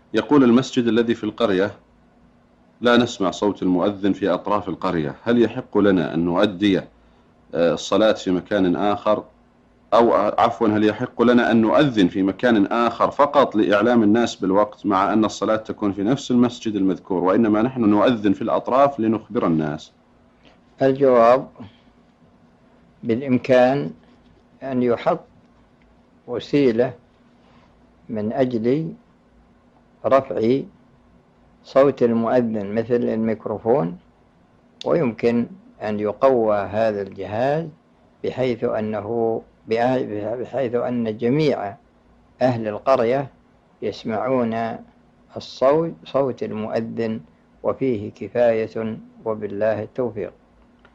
يقول: المسجد الذي في القرية لا نسمع صوت المؤذن في أطراف القرية، هل يحق لنا أن نؤدي الصلاة في مكان آخر، أو عفوا هل يحق لنا أن نؤذن في مكان آخر فقط لإعلام الناس بالوقت، مع أن الصلاة تكون في نفس المسجد المذكور، وإنما نحن نؤذن في الأطراف لنخبر الناس؟ الجواب: بالإمكان أن يحط وسيلة من أجل رفع صوت المؤذن مثل الميكروفون، ويمكن أن يقوى هذا الجهاز بحيث أن جميع أهل القرية يسمعون صوت المؤذن، وفيه كفاية، وبالله التوفيق.